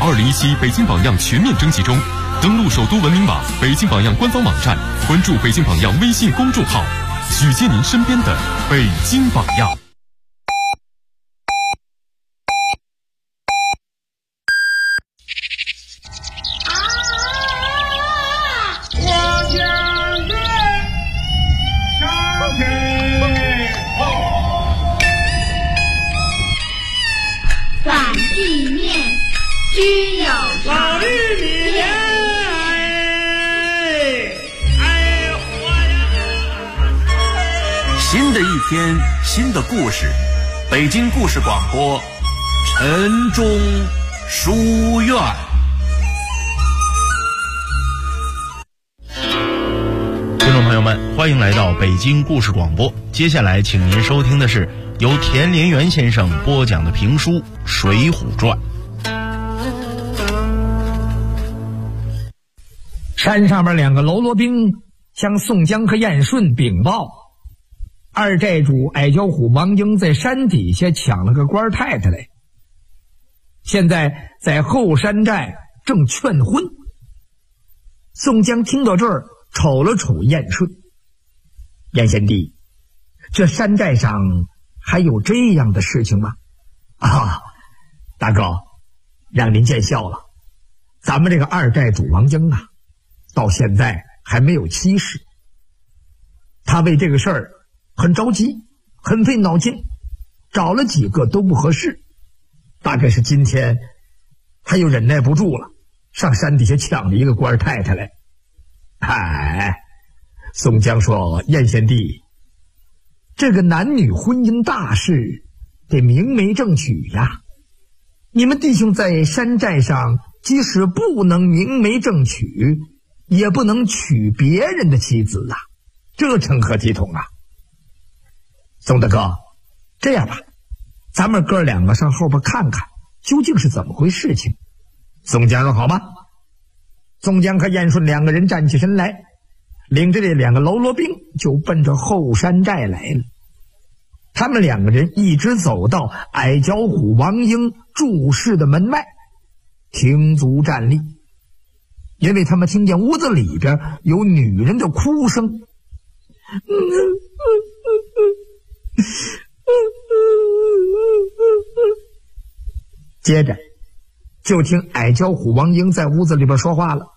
2017北京榜样全面征集中，登录首都文明网、北京榜样官方网站，关注北京榜样微信公众号，举荐您身边的北京榜样。 具有老玉米莲， 新的一天，新的故事，北京故事广播，晨钟书院。 听众朋友们，欢迎来到北京故事广播。接下来，请您收听的是由田连元先生播讲的评书《水浒传》。 山上面两个喽啰兵向宋江和燕顺禀报，二寨主矮脚虎王英在山底下抢了个官太太来，现在在后山寨正劝婚。宋江听到这儿，瞅了瞅燕顺，燕贤弟，这山寨上还有这样的事情吗？啊，大哥，让您见笑了，咱们这个二寨主王英啊，到现在还没有妻室，他为这个事儿很着急，很费脑筋，找了几个都不合适，大概是今天他又忍耐不住了，上山底下抢了一个官太太来。哎，宋江说，燕贤弟，这个男女婚姻大事得明媒正娶呀，你们弟兄在山寨上即使不能明媒正娶，也不能娶别人的妻子啊，这成何体统啊？宋大哥，这样吧，咱们哥两个上后边看看究竟是怎么回事情。宋江说好吧。宋江和燕顺两个人站起身来，领着这两个喽啰兵就奔着后山寨来了。他们两个人一直走到矮脚虎王英住室的门外，停足站立，因为他们听见屋子里边有女人的哭声。接着就听矮脚虎王英在屋子里边说话了，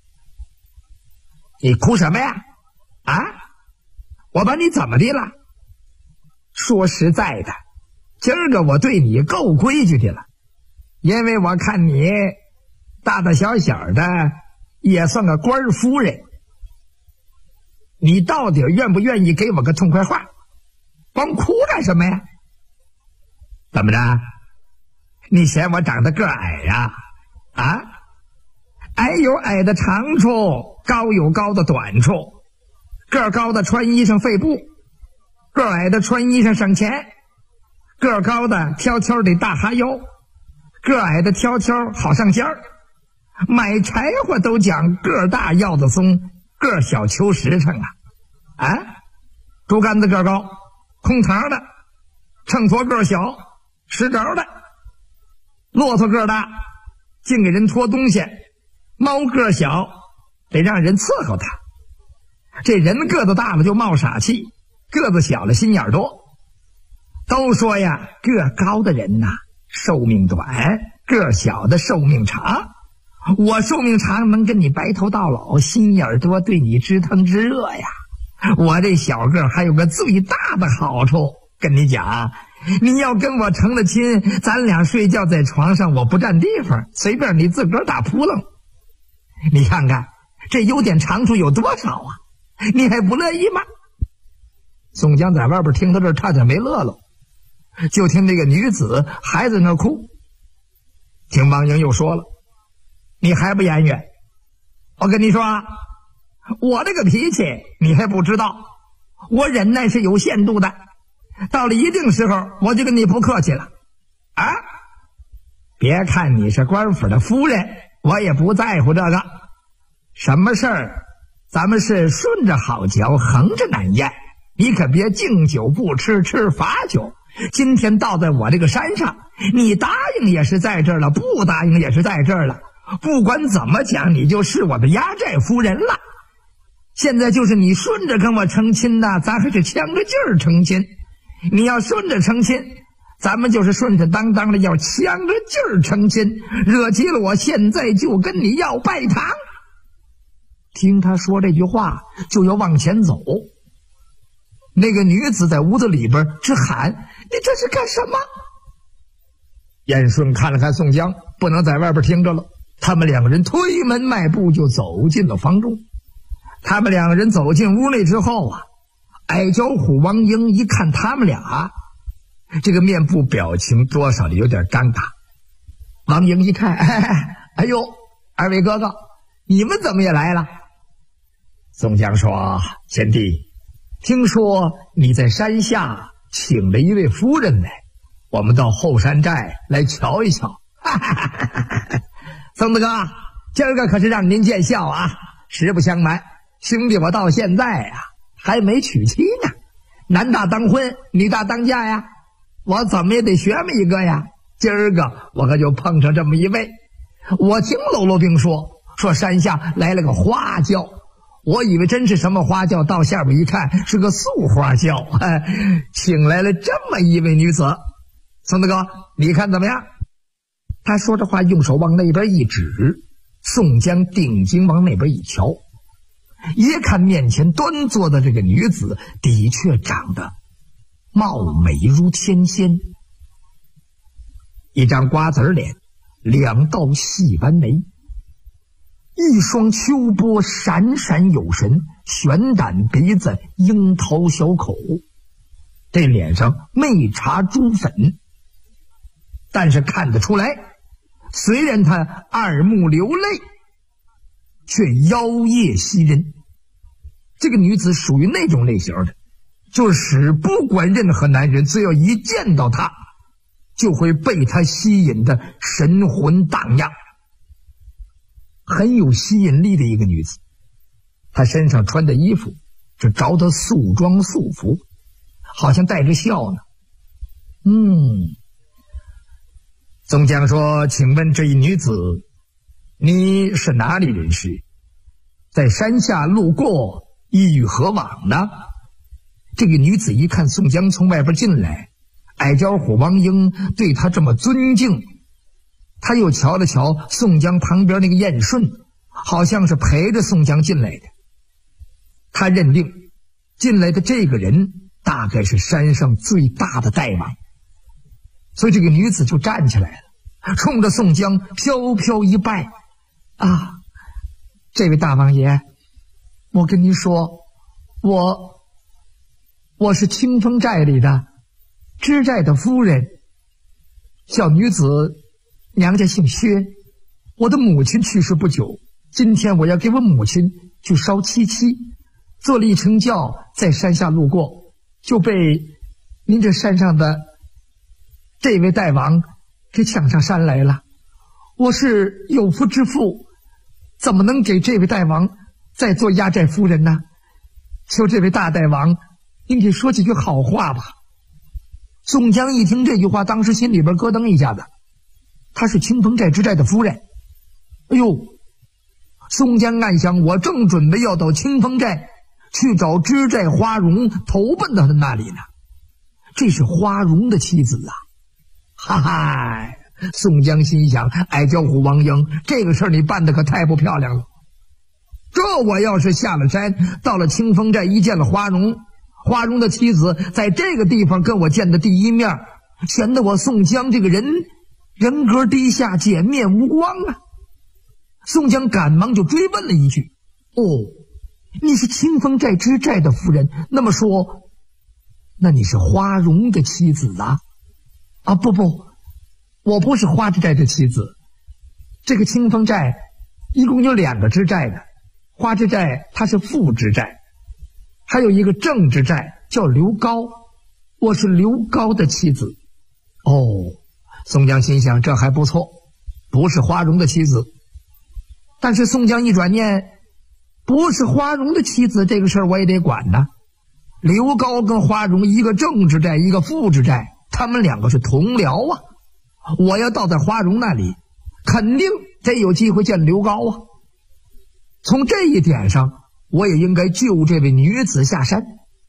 你哭什么呀？啊，我把你怎么的了？说实在的，今儿个我对你够规矩的了，因为我看你大大小小的也算个官夫人，你到底愿不愿意给我个痛快话？光哭干什么呀？怎么着？你嫌我长得个矮呀？啊，矮有矮的长处，高有高的短处，个高的穿衣裳费布，个矮的穿衣裳省钱，个高的挑挑的大哈腰，个矮的挑挑好上尖儿，买柴火都讲个大要子松，个小求实诚啊！啊，竹竿子个高，空堂的，秤砣个小，实着的，骆驼个大，净给人拖东西，猫个小，得让人伺候他。这人个子大了就冒傻气，个子小了心眼多。都说呀，个高的人呐，寿命短，个小的寿命长。我寿命长，能跟你白头到老，心眼多，对你知疼知热呀。我这小个还有个最大的好处，跟你讲，你要跟我成了亲，咱俩睡觉在床上，我不占地方，随便你自个儿打扑棱。你看看这优点长处有多少啊？你还不乐意吗？宋江在外边听到这儿，差点没乐了。就听那个女子还在那哭。听王英又说了，你还不言语？我跟你说啊，我这个脾气你还不知道，我忍耐是有限度的，到了一定时候我就跟你不客气了啊！别看你是官府的夫人，我也不在乎这个，什么事儿咱们是顺着好嚼，横着难咽，你可别敬酒不吃，吃罚酒， 今天到在我这个山上，你答应也是在这儿了，不答应也是在这儿了。不管怎么讲，你就是我的压寨夫人了。现在就是你顺着跟我成亲呐，咱还是呛着劲儿成亲。你要顺着成亲，咱们就是顺着当当的要呛着劲儿成亲，惹急了我现在就跟你要拜堂。听他说这句话，就要往前走。那个女子在屋子里边直喊：“你这是干什么？”燕顺看了看宋江，不能在外边听着了。他们两个人推门迈步就走进了房中。他们两个人走进屋内之后啊，矮脚虎王英一看他们俩，这个面部表情多少的有点尴尬。王英一看，哎呦，二位哥哥，你们怎么也来了？宋江说：“贤弟，听说你在山下请了一位夫人来，我们到后山寨来瞧一瞧。”宋大哥，今儿个可是让您见笑啊！实不相瞒，兄弟我到现在啊还没娶妻呢。男大当婚，女大当嫁呀，我怎么也得学么一个呀。今儿个我可就碰上这么一位。我听喽啰兵说山下来了个花轿，我以为真是什么花轿，到下边一看是个素花轿，请来了这么一位女子。宋大哥，你看怎么样？他说着话，用手往那边一指。宋江定睛往那边一瞧，一看面前端坐的这个女子，的确长得貌美如天仙，一张瓜子脸，两道细弯眉，一双秋波闪闪有神，悬胆鼻子，樱桃小口，这脸上没擦朱粉，但是看得出来，虽然他二目流泪，却妖冶袭人。这个女子属于那种类型的，就是不管任何男人，只要一见到她，就会被她吸引的神魂荡漾，很有吸引力的一个女子。她身上穿的衣服是着的素装素服，好像带着笑呢。宋江说：“请问这一女子，你是哪里人士？在山下路过，意欲何往呢？”这个女子一看宋江从外边进来，矮脚虎王英对他这么尊敬，他又瞧了瞧宋江旁边那个燕顺，好像是陪着宋江进来的。他认定进来的这个人大概是山上最大的大王，所以这个女子就站起来了，冲着宋江飘飘一拜：“啊，这位大王爷，我跟您说，我是清风寨里的知寨的夫人，小女子娘家姓薛，我的母亲去世不久，今天我要给我母亲去烧七七，坐了一乘轿在山下路过，就被您这山上的这位大王给抢上山来了。我是有夫之妇，怎么能给这位大王再做压寨夫人呢？求这位大大王，您给说几句好话吧。”宋江一听这句话，当时心里边咯噔一下子，她是清风寨知寨的夫人。哎呦，宋江暗想，我正准备要到清风寨去找知寨花荣投奔到他那里呢，这是花荣的妻子啊！哈哈，宋江心想，矮脚虎王英，这个事儿你办得可太不漂亮了。这我要是下了山，到了清风寨，一见了花荣，花荣的妻子在这个地方跟我见的第一面，显得我宋江这个人格低下，颜面无光啊！宋江赶忙就追问了一句：“哦，你是清风寨知寨的夫人，那么说，那你是花荣的妻子啊？”“啊，不，我不是花知寨的妻子。这个清风寨一共有2个知寨的，花知寨它是副知寨，还有一个正知寨叫刘高，我是刘高的妻子。”哦，宋江心想，这还不错，不是花荣的妻子。但是宋江一转念，不是花荣的妻子，这个事儿我也得管呢。刘高跟花荣一个正知寨，一个副知寨， 他们两个是同僚啊，我要到在花荣那里，肯定得有机会见刘高啊。从这一点上，我也应该救这位女子下山。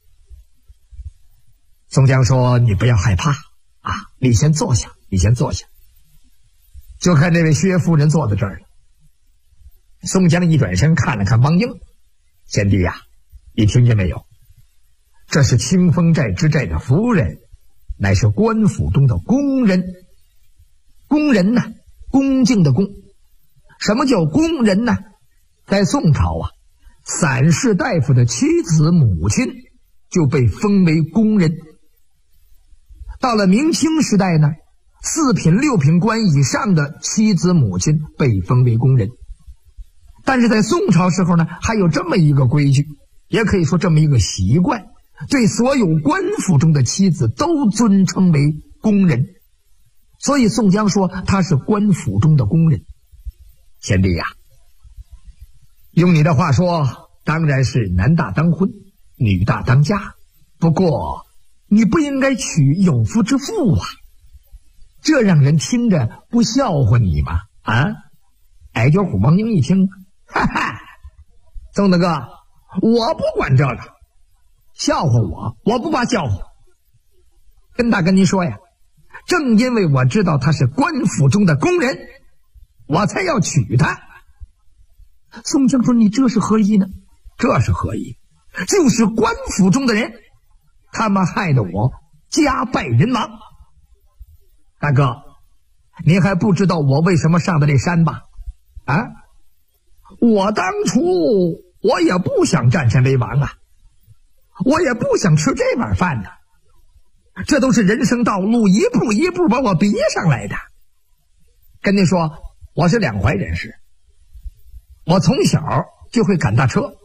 宋江说：“你不要害怕啊，你先坐下，你先坐下。”就看这位薛夫人坐在这儿了。宋江一转身看了看王英：“贤弟呀，你听见没有？这是清风寨之寨的夫人，乃是官府中的宫人。宫人呢，恭敬的恭。什么叫宫人呢？在宋朝啊，散士大夫的妻子母亲就被封为宫人。到了明清时代呢，4品6品官以上的妻子母亲被封为宫人。但是在宋朝时候呢，还有这么一个规矩，也可以说这么一个习惯，对所有官府中的妻子都尊称为宫人。所以宋江说他是官府中的宫人。贤弟呀，用你的话说，当然是男大当婚，女大当嫁。不过你不应该娶有夫之妇啊，这让人听着不笑话你吗？啊！矮脚虎王英一听，哈哈，宋大哥，我不管这个，笑话我不怕笑话。跟大哥您说呀，正因为我知道他是官府中的宫人，我才要娶她。宋江说：“你这是何意呢？”这是何意？就是官府中的人，他们害得我家败人亡。大哥，您还不知道我为什么上的这山吧？啊，我当初我也不想占山为王啊，我也不想吃这碗饭呢。这都是人生道路一步一步把我逼上来的。跟您说，我是两怀人士，我从小就会赶大车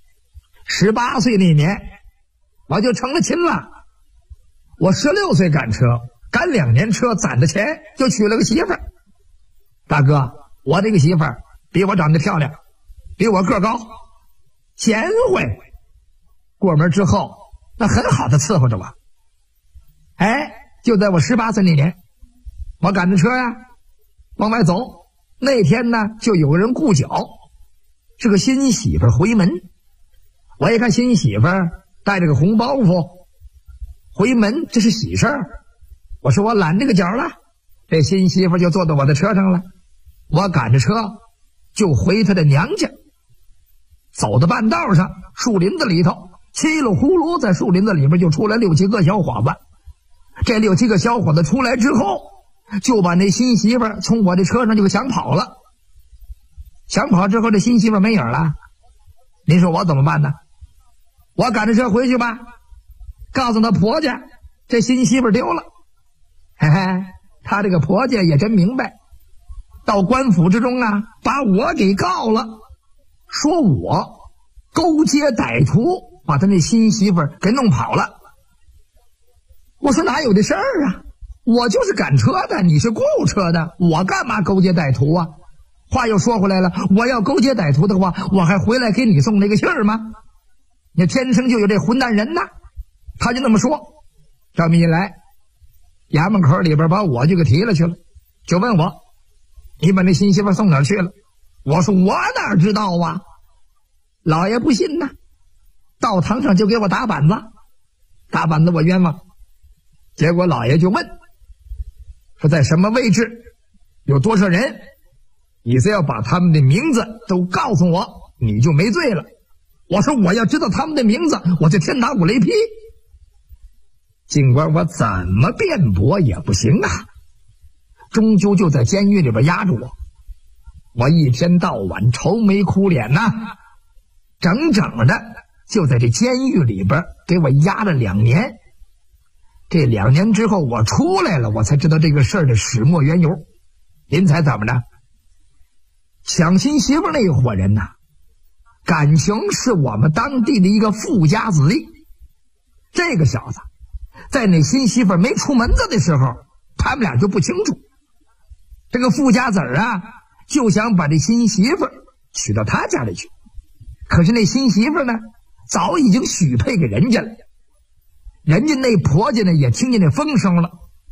，18岁那年我就成了亲了。我16岁赶车，赶2年车，攒的钱就娶了个媳妇儿。大哥，我这个媳妇儿比我长得漂亮，比我个高，贤惠。过门之后，那很好的伺候着我。哎，就在我18岁那年，我赶着车呀，往外走。那天呢，就有个人顾脚，是个新媳妇回门。我一看新媳妇带着个红包袱回门，这是喜事儿。我说我揽这个脚了，这新媳妇就坐到我的车上了。我赶着车就回她的娘家。走到半道上，树林子里头，稀里呼噜在树林子里边就出来6、7个小伙子。这6、7个小伙子出来之后，就把那新媳妇从我这车上就给抢跑了。抢跑之后，这新媳妇没影了。您说我怎么办呢？我赶着车回去吧，告诉他婆家这新媳妇丢了。嘿嘿，他这个婆家也真明白，到官府之中啊，把我给告了，说我勾结歹徒把他那新媳妇给弄跑了。我说哪有这事儿啊，我就是赶车的，你是雇车的，我干嘛勾结歹徒啊？话又说回来了，我要勾结歹徒的话，我还回来给你送那个信儿吗？你天生就有这混蛋人呐。他就那么说。这么一来，衙门口里边把我就给提了去了，就问我，你把那新媳妇送哪儿去了？我说我哪知道啊。老爷不信呐，到堂上就给我打板子，打板子我冤枉。结果老爷就问，说在什么位置，有多少人，你只要把他们的名字都告诉我，你就没罪了。我说我要知道他们的名字，我就天打五雷劈。尽管我怎么辩驳也不行啊，终究就在监狱里边压着我。我一天到晚愁眉苦脸呐，整整的就在这监狱里边给我压了2年。这2年之后我出来了，我才知道这个事儿的始末缘由。您猜怎么着？抢新媳妇那一伙人呐，感情是我们当地的一个富家子弟。这个小子在那新媳妇没出门子的时候，他们俩就不清楚。这个富家子啊，就想把这新媳妇娶到他家里去。可是那新媳妇呢，早已经许配给人家了。人家那婆家呢，也听见那风声了，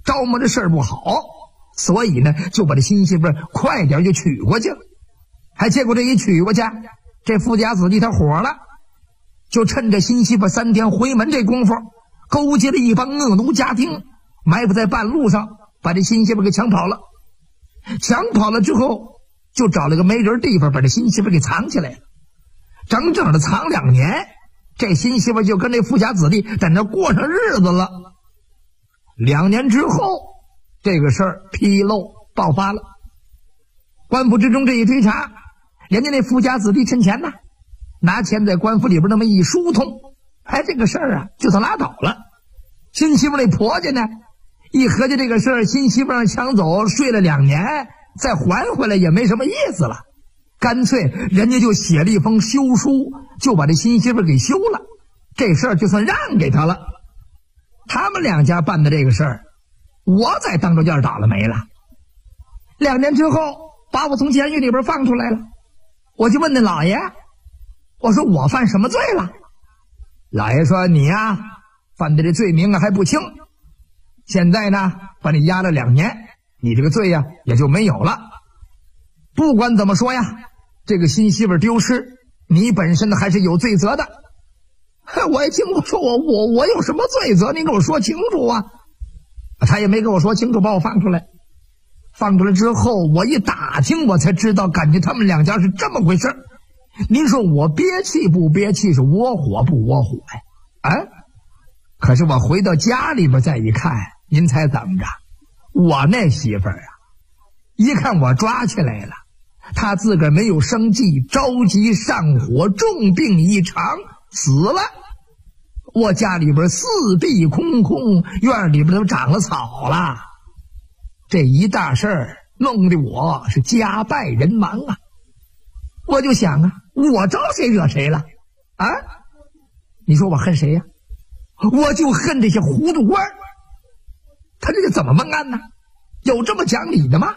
着摸这事儿不好，所以呢就把这新媳妇快点就娶过去了。结果这一娶过去，这富家子弟他火了，就趁着新媳妇3天回门这功夫，勾结了一帮恶奴家丁，埋伏在半路上，把这新媳妇给抢跑了。抢跑了之后，就找了个没人地方把这新媳妇给藏起来了。整整的藏2年，这新媳妇就跟这富家子弟在那过上日子了。2年之后，这个事儿纰漏爆发了。官府之中这一追查，人家那富家子弟趁钱呢，拿钱在官府里边那么一疏通，这个事儿啊就算拉倒了。新媳妇那婆家呢，一合计这个事儿，新媳妇让抢走睡了2年，再还回来也没什么意思了，干脆人家就写了一封休书，就把这新媳妇给休了，这事儿就算让给他了。他们2家办的这个事儿，我在当着间倒了霉了。2年之后把我从监狱里边放出来了，我就问那老爷，我说我犯什么罪了？老爷说你呀，犯的这罪名还不轻，现在呢把你押了2年，你这个罪呀也就没有了。不管怎么说呀，这个新媳妇丢失，你本身还是有罪责的。我也听我说我有什么罪责？你给我说清楚啊！他也没跟我说清楚，把我放出来。放出来之后，我一打听，我才知道，感觉他们2家是这么回事。您说我憋气不憋气，是窝火不窝火呀？可是我回到家里边再一看，您猜怎么着？我那媳妇儿啊，一看我抓起来了，她自个儿没有生计，着急上火，重病一场，死了。我家里边四壁空空，院里边都长了草了。这一大事儿弄得我是家败人亡啊！我就想啊，我招谁惹谁了啊？你说我恨谁呀？我就恨这些糊涂官，他这个怎么办案呢？有这么讲理的吗？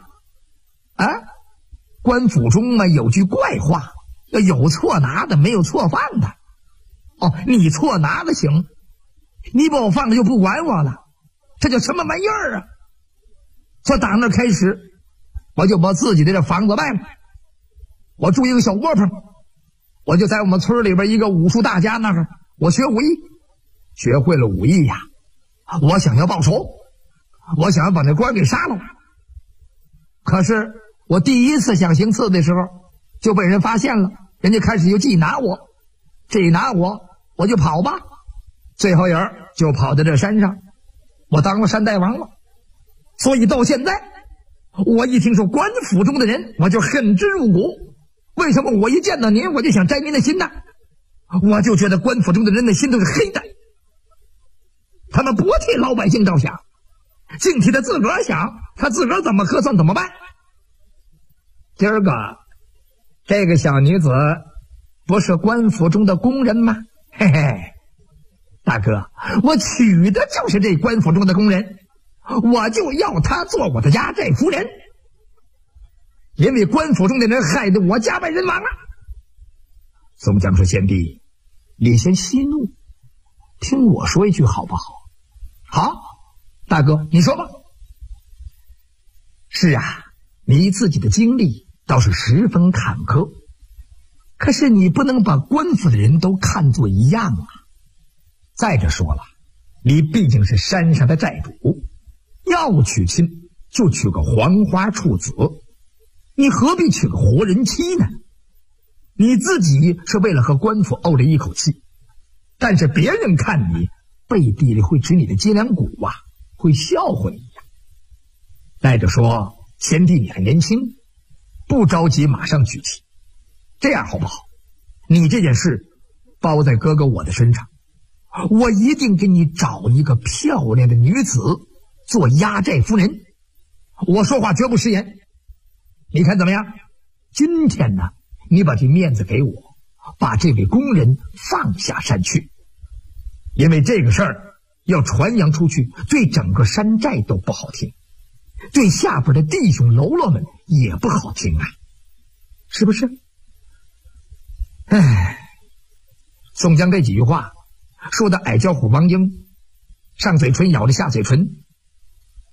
官府中啊有句怪话，有错拿的，没有错放的。你错拿的行，你把我放了就不管我了，这叫什么玩意儿啊？从打那开始，我就把自己的这房子卖了，我住一个小窝棚，我就在我们村里边一个武术大家那儿，我学武艺，学会了武艺呀，我想要报仇，我想要把那官给杀了。可是我第一次想行刺的时候，就被人发现了，人家开始就缉拿我，这一拿我就跑吧，最后人就跑到这山上，我当了山大王了。所以到现在，我一听说官府中的人，我就恨之入骨。为什么我一见到您，我就想摘您的心呢？我就觉得官府中的人的心都是黑的，他们不替老百姓着想，净替他自个儿想，他自个儿怎么喝算怎么办。今儿个这个小女子不是官府中的工人吗？嘿嘿，大哥，我娶的就是这官府中的工人，我就要她做我的压寨夫人。因为官府中的人害得我家败人亡了。宋江说：“贤弟，你先息怒，听我说一句好不好？”“好，大哥你说吧。”“是啊，你自己的经历倒是十分坎坷，可是你不能把官府的人都看作一样啊。再者说了，你毕竟是山上的寨主，要娶亲就娶个黄花处子，你何必娶个活人妻呢？你自己是为了和官府怄了一口气，但是别人看你背地里会指你的脊梁骨啊，会笑话你呀。再者说，贤弟你还年轻，不着急马上娶妻，这样好不好？你这件事包在哥哥我的身上，我一定给你找一个漂亮的女子做压寨夫人，我说话绝不食言。你看怎么样？今天呢，你把这面子给我，把这位工人放下山去，因为这个事儿要传扬出去，对整个山寨都不好听，对下边的弟兄喽啰们也不好听啊，是不是？宋江这几句话说的矮脚虎王英上嘴唇咬着下嘴唇，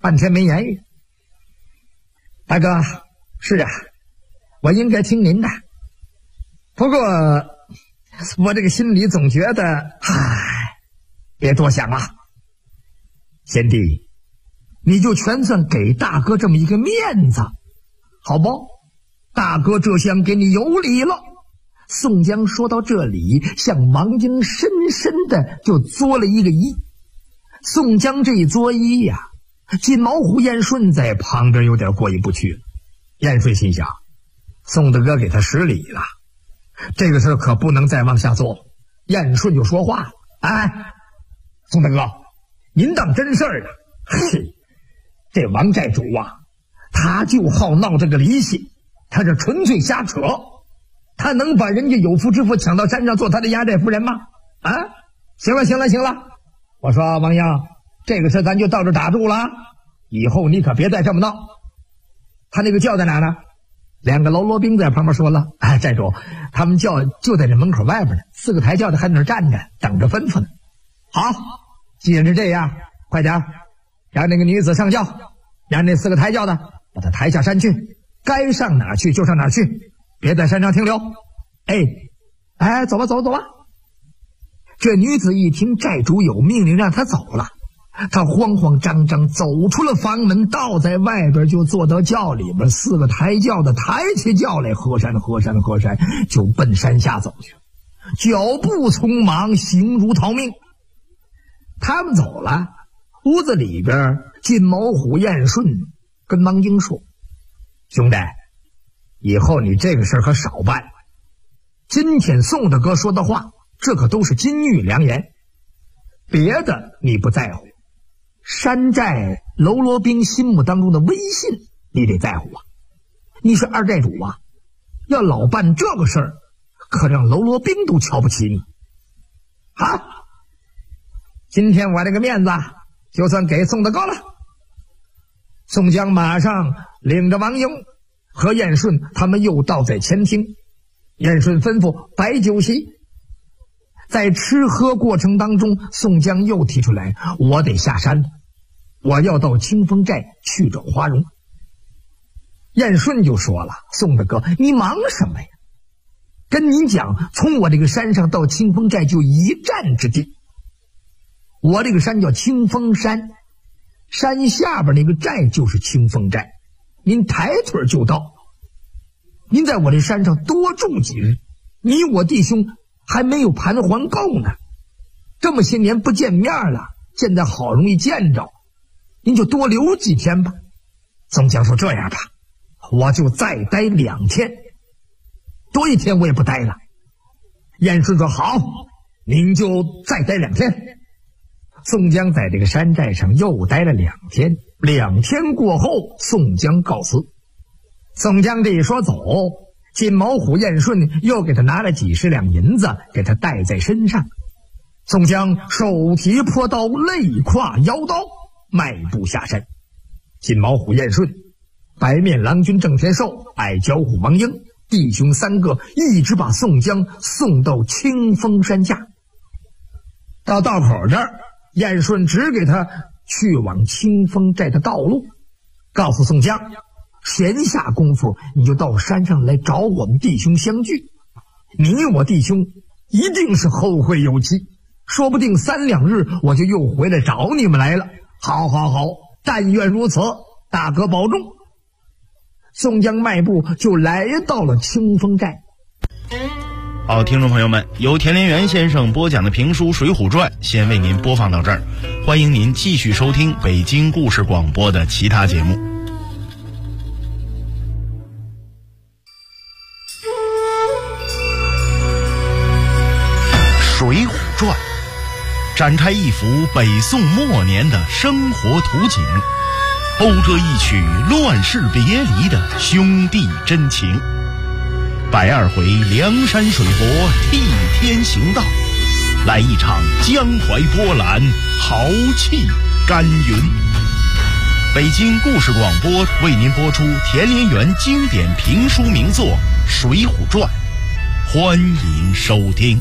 半天没言语。大哥，是啊，我应该听您的，不过我这个心里总觉得，别多想了。贤弟，你就全算给大哥这么一个面子，好不？大哥这厢给你有礼了。宋江说到这里，向王英深深的就作了一个揖。宋江这一作揖呀，金毛虎燕顺在旁边有点过意不去了。燕顺心想，宋大哥给他施礼了，这个事可不能再往下做。燕顺就说话了：宋大哥，您当真事儿呢？嘿，这王寨主啊，他就好闹这个离心，他这纯粹瞎扯。他能把人家有夫之妇抢到山上做他的压寨夫人吗？行了，我说王英，这个事咱就到这打住了，以后你可别再这么闹。他那个轿在哪呢？两个喽啰兵在旁边说了：寨主，他们轿就在这门口外边呢，4个抬轿的还在那站着等着吩咐呢。好，既然是这样，快点让那个女子上轿，让那4个抬轿的把她抬下山去，该上哪去就上哪去，别在山上停留。走吧。这女子一听寨主有命令让她走了，她慌慌张张走出了房门，倒在外边就坐到轿里边，4个抬轿的抬起轿来，河山就奔山下走去，脚步匆忙，形如逃命。他们走了，屋子里边金毛虎燕顺跟王英说：兄弟，以后你这个事可少办。今天宋大哥说的话，这可都是金玉良言，别的你不在乎，山寨喽啰兵心目当中的威信你得在乎啊。你是二寨主啊，要老办这个事儿，可让喽啰兵都瞧不起你。好，今天我这个面子就算给宋大哥了。宋江马上领着王英和燕顺他们又到在前厅，燕顺吩咐摆酒席。在吃喝过程当中，宋江又提出来，我得下山，我要到清风寨去找花荣。燕顺就说了：宋大哥，你忙什么呀？跟你讲，从我这个山上到清风寨就一站之地。我这个山叫清风山，山下边那个寨就是清风寨，您抬腿就到。您在我这山上多住几日，你我弟兄还没有盘桓够呢。这么些年不见面了，现在好容易见着，您就多留几天吧。宋江说：这样吧，我就再待2天，多1天我也不待了。燕顺说：好，您就再待2天。宋江在这个山寨上又待了2天，2天过后，宋江告辞。宋江这一说走，金毛虎燕顺又给他拿了几10两银子，给他带在身上。宋江手提破刀，肋挎腰刀，迈步下山。金毛虎燕顺、白面郎君郑天寿、矮脚虎王英弟兄3个一直把宋江送到清风山下。到道口这儿，燕顺指给他去往清风寨的道路，告诉宋江，闲下功夫你就到山上来找我们弟兄相聚，你我弟兄一定是后会有期，说不定3两日我就又回来找你们来了。好，但愿如此，大哥保重。宋江迈步就来到了清风寨。 好，听众朋友们，由田连元先生播讲的评书《水浒传》先为您播放到这儿，欢迎您继续收听北京故事广播的其他节目。《水浒传》展开一幅北宋末年的生活图景，讴歌一曲乱世别离的兄弟真情。120回梁山水泊替天行道，来一场江淮波澜，豪气干云。北京故事广播为您播出田连元经典评书名作《水浒传》，欢迎收听。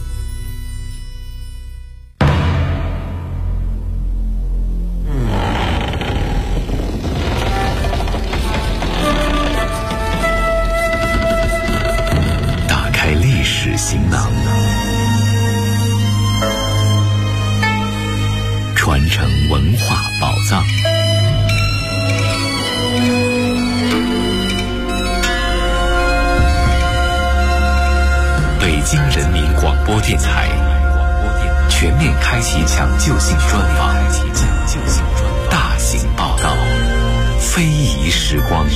京人民广播电台全面开启抢救性专访，大型报道，非遗时光。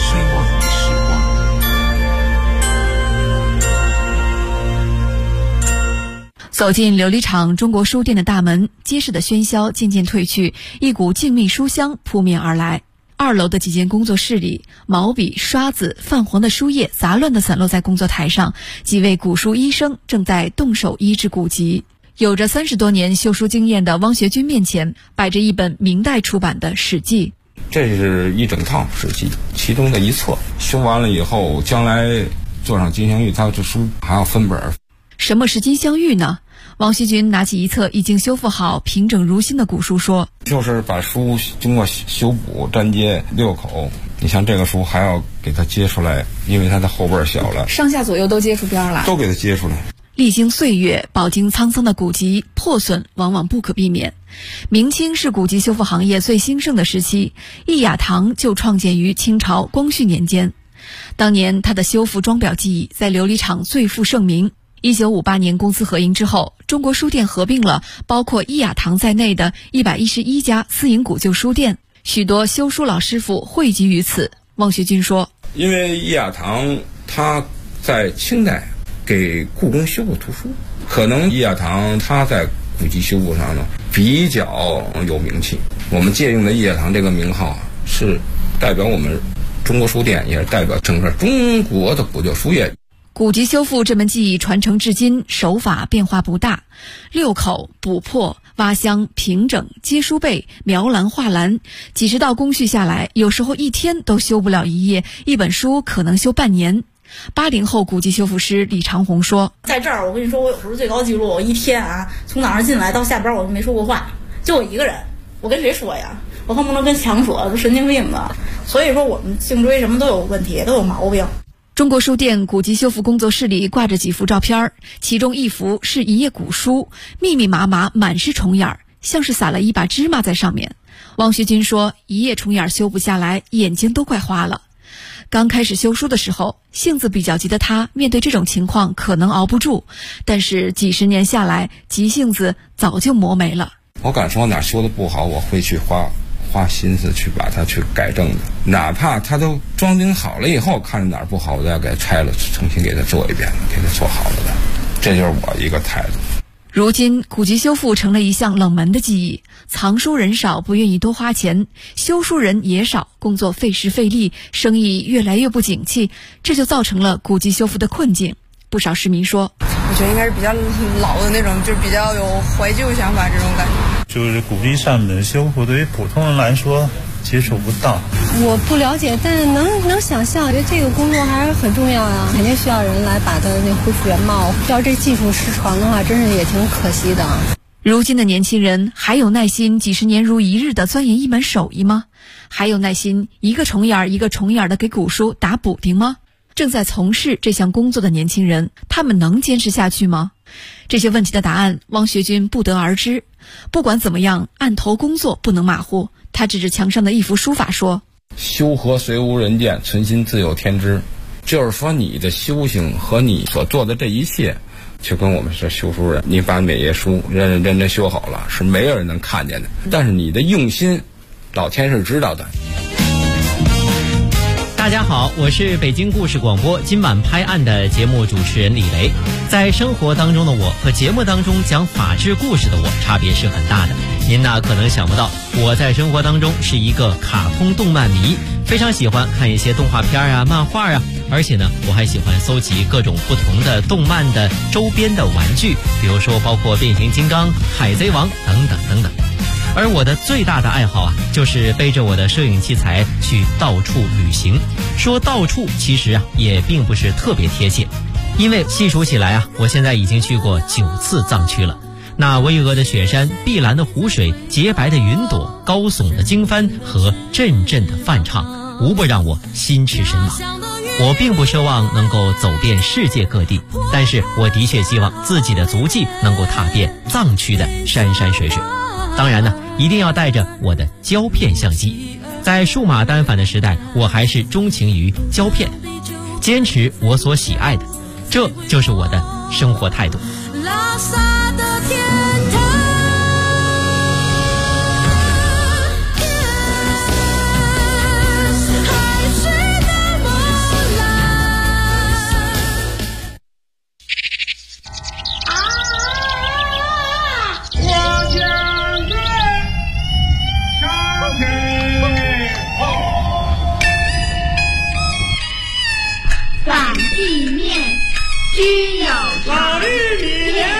走进琉璃厂中国书店的大门，街市的喧嚣渐渐褪去，一股静谧书香扑面而来。2楼的几间工作室里，毛笔、刷子、泛黄的书页杂乱地散落在工作台上，几位古书医生正在动手医治古籍。有着30多年修书经验的汪学军面前摆着一本明代出版的《史记》。 这是一整套《史记》，其中的一册，修完了以后，将来做上金镶玉，它这书还要分本。 什么是金镶玉呢？汪学军拿起一册已经修复好、平整如新的古书说：“ 就是把书经过修补、粘接6口。你像这个书还要给它接出来，因为它的后背小了， 上下左右都接出边来， 都给它接出来。历经岁月、饱经沧桑的古籍破损往往不可避免。明清是古籍修复行业最兴盛的时期，易雅堂就创建于清朝光绪年间。当年他的修复装裱技艺在琉璃厂最负盛名。1958年公私合营之后，中国书店合并了包括易雅堂在内的111家私营古旧书店，许多修书老师傅汇集于此。汪学军说：“ 因为易雅堂他在清代给故宫修过图书，可能易雅堂他在古籍修复上呢比较有名气。我们借用的易雅堂这个名号是代表我们中国书店，也是代表整个中国的古旧书业。” 古籍修复这门技艺传承至今，手法变化不大，6口、补破、挖箱、平整、接书背、描栏画栏，几十道工序下来，有时候一天都修不了一页，一本书可能修半年。80后古籍修复师李长红说：“ 在这儿，我跟你说，我有时候最高记录，我一天从早上进来到下班，我就没说过话，就我一个人，我跟谁说呀？我恨不能跟墙说，都神经病的。所以说，我们颈椎什么都有问题，都有毛病。” 中国书店古籍修复工作室里挂着几幅照片，其中一幅是一页古书，密密麻麻满是虫眼，像是撒了一把芝麻在上面。汪学军说，一页虫眼修不下来，眼睛都快花了。刚开始修书的时候，性子比较急的他面对这种情况可能熬不住，但是几十年下来，急性子早就磨没了。 我敢说哪修的不好，我会去花心思去把它去改正的，哪怕它都装订好了以后，看着哪儿不好，我再给它拆了，重新给它做一遍，给它做好了的。这就是我一个态度。 如今古籍修复成了一项冷门的技艺，藏书人少，不愿意多花钱，修书人也少，工作费时费力，生意越来越不景气，这就造成了古籍修复的困境。不少市民说， 我觉得应该是比较老的那种，就是比较有怀旧想法这种感觉。 就是古籍善本修复对于普通人来说接触不到。 我不了解，但是能想象，我觉得这个工作还是很重要呀，肯定需要人来把它恢复原貌。要这技术失传的话，真是也挺可惜的。 如今的年轻人还有耐心几十年如一日的钻研一门手艺吗？还有耐心一个虫眼一个虫眼的给古书打补丁吗？正在从事这项工作的年轻人，他们能坚持下去吗？这些问题的答案，汪学军不得而知。不管怎么样，案头工作不能马虎。他指着墙上的一幅书法说：“ 修和虽无人见，存心自有天知。”就是说，你的修行和你所做的这一切，就跟我们是修书人，你把每页书认真修好了，是没有人能看见的。但是你的用心，老天是知道的。 大家好，我是北京故事广播今晚拍案的节目主持人李雷。在生活当中的我和节目当中讲法治故事的我差别是很大的。您呢可能想不到，我在生活当中是一个卡通动漫迷，非常喜欢看一些动画片啊、漫画啊，而且呢我还喜欢搜集各种不同的动漫的周边的玩具，比如说包括变形金刚、海贼王等等等等。而我的最大的爱好就是背着我的摄影器材去到处旅行。说到处其实也并不是特别贴切，因为细数起来我现在已经去过9次藏区了。那巍峨的雪山、碧蓝的湖水、洁白的云朵、高耸的经幡和阵阵的梵唱，无不让我心驰神往。我并不奢望能够走遍世界各地，但是我的确希望自己的足迹能够踏遍藏区的山山水水。当然呢，一定要带着我的胶片相机。在数码单反的时代，我还是钟情于胶片，坚持我所喜爱的，这就是我的生活态度。 拉萨的天堂，还是那么蓝。 我将对上天反地面须有老绿米莲，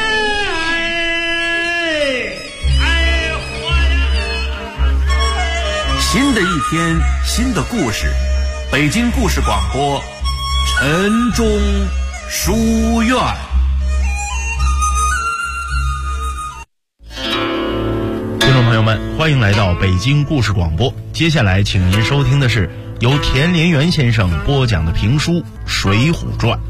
新的一天，新的故事，北京故事广播，晨钟书院。 听众朋友们，欢迎来到北京故事广播。接下来，请您收听的是由田连元先生播讲的评书《水浒传》。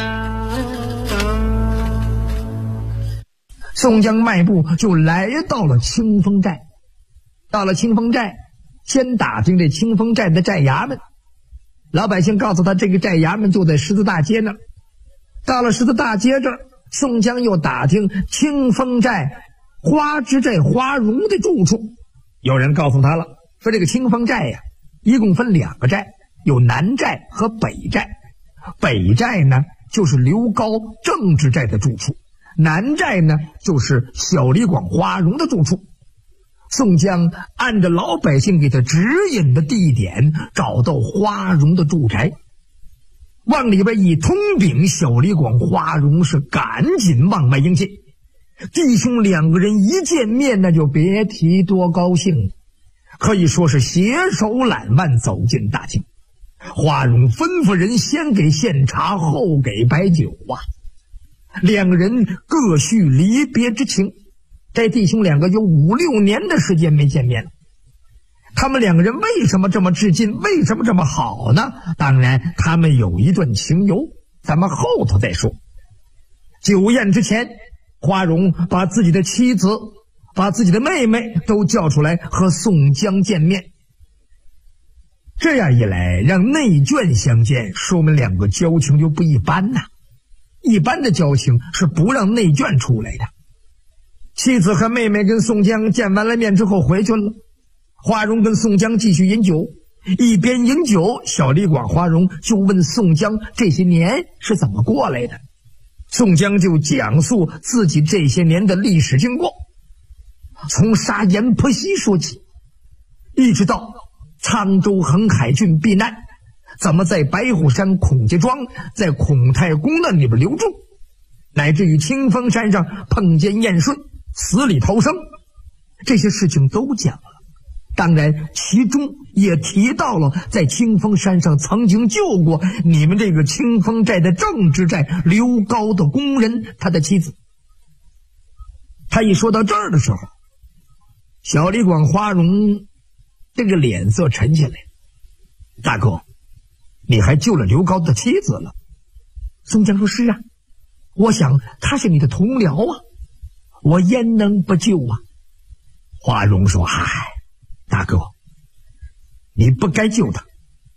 宋江迈步就来到了清风寨。到了清风寨，先打听这清风寨的寨衙门。老百姓告诉他，这个寨衙门就在十字大街那儿。到了十字大街这儿，宋江又打听清风寨花之寨花荣的住处。有人告诉他了，说这个清风寨呀，一共分2个寨，有南寨和北寨。北寨呢，就是刘高政治寨的住处，南寨呢，就是小李广花荣的住处。宋江按着老百姓给他指引的地点，找到花荣的住宅，往里边一通禀，小李广花荣是赶紧往外迎接。弟兄2个人一见面，那就别提多高兴了，可以说是携手揽腕走进大厅。花荣吩咐人先给献茶，后给摆酒啊。2个人各叙离别之情。这弟兄2个有5、6年的时间没见面了。他们2个人为什么这么致敬，为什么这么好呢？当然他们有一段情由，咱们后头再说。酒宴之前，花荣把自己的妻子，把自己的妹妹都叫出来和宋江见面。这样一来，让内眷相见，说明2个交情就不一般呐。一般的交情是不让内眷出来的。妻子和妹妹跟宋江见完了面之后回去了，花荣跟宋江继续饮酒。一边饮酒，小李广花荣就问宋江这些年是怎么过来的。宋江就讲述自己这些年的历史经过，从杀阎婆惜说起，一直到沧州横海郡避难，怎么在白虎山孔家庄，在孔太公那里边留住，乃至于清风山上碰见燕顺，死里逃生，这些事情都讲了。当然其中也提到了在清风山上曾经救过你们这个清风寨的政治寨刘高的工人，他的妻子。他一说到这儿的时候，小李广花荣这个脸色沉下来。大哥，你还救了刘高的妻子了？宋江说，是啊，我想他是你的同僚啊，我焉能不救啊？花荣说，嗨，大哥，你不该救他。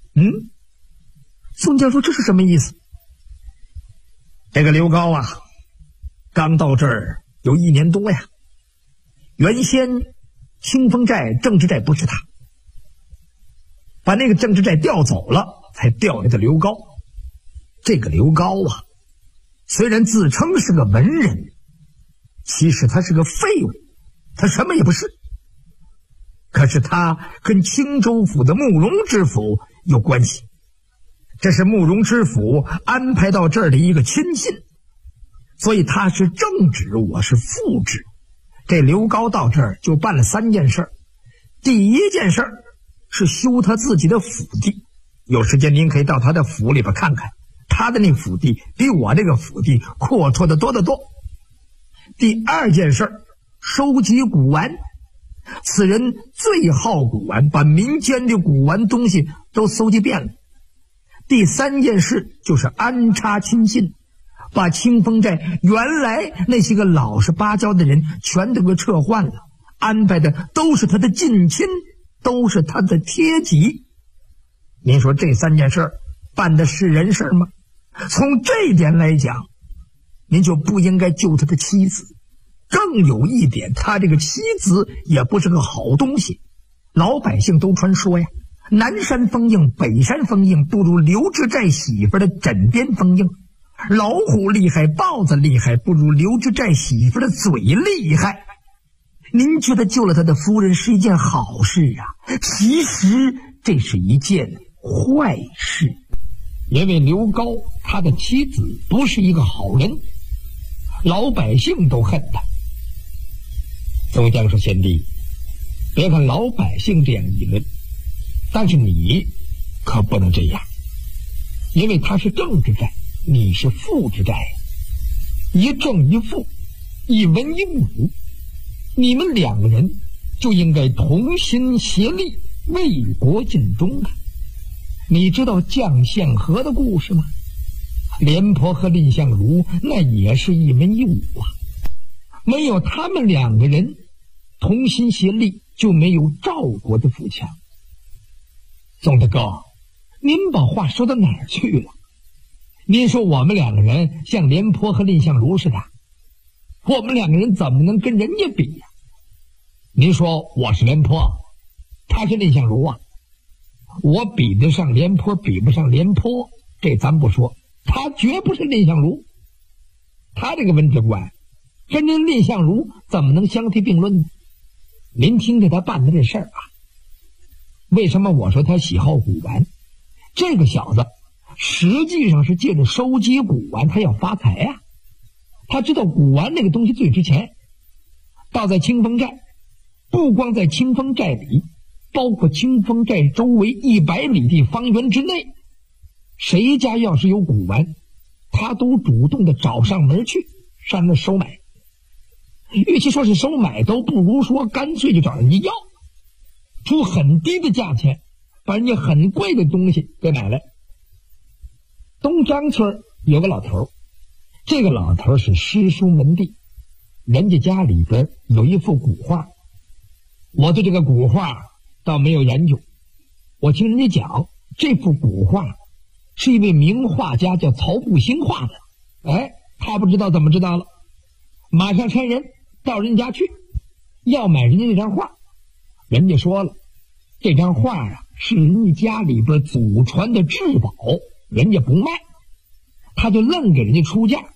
宋江说，这是什么意思？这个刘高啊，刚到这儿有1年多呀。原先清风寨政治寨不是他，把那个政治寨调走了，才调来的刘高。这个刘高啊，虽然自称是个文人，其实他是个废物，他什么也不是。可是他跟青州府的慕容知府有关系，这是慕容知府安排到这儿的一个亲信，所以他是正职，我是副职。这刘高到这儿就办了3件事。第一件事是修他自己的府地，有时间您可以到他的府里边看看，他的那府地比我这个府地阔绰的多得多。第2件事，收集古玩，此人最好古玩，把民间的古玩东西都搜集遍了。第3件事就是安插亲信，把清风寨原来那些个老实巴交的人全都给撤换了，安排的都是他的近亲，都是他的贴己。您说这3件事办的是人事吗？从这一点来讲， 您就不应该救他的妻子。更有一点，他这个妻子也不是个好东西。老百姓都传说呀，南山封印北山封印不如刘知寨媳妇的枕边封印，老虎厉害豹子厉害不如刘知寨媳妇的嘴厉害。您觉得救了他的夫人是一件好事啊，其实这是一件坏事。因为刘高他的妻子不是一个好人，老百姓都恨他。宋江说：“贤弟，别看老百姓这样议论，但是你可不能这样，因为他是正之债，你是负之债，一正一负，一文一武，你们两个人就应该同心协力，为国尽忠啊！你知道绛县河的故事吗？廉颇和蔺相如那也是一文一武啊，没有他们两个人同心协力，就没有赵国的富强。宋大哥，您把话说到哪儿去了？您说我们两个人像廉颇和蔺相如似的，我们两个人怎么能跟人家比呀？您说我是廉颇，他是蔺相如啊，我比得上廉颇，比不上廉颇，这咱不说，他绝不是蔺相如。他这个文职官跟人蔺相如怎么能相提并论呢？您听着他办的这事儿啊，为什么我说他喜好古玩？这个小子实际上是借着收集古玩，他要发财啊。他知道古玩那个东西最值钱，倒在清风寨，不光在清风寨里，包括清风寨周围100里地方圆之内，谁家要是有古玩，他都主动的找上门去，上那收买。与其说是收买，都不如说干脆就找人家要，出很低的价钱，把人家很贵的东西给买来。东张村有个老头，这个老头是诗书门第，人家家里边有一幅古画。我对这个古画倒没有研究，我听人家讲，这幅古画是一位名画家叫曹步兴画的。他不知道怎么知道了，马上差人到人家去要买人家这张画。人家说了，这张画啊是人家家里边祖传的至宝，人家不卖，他就愣给人家出价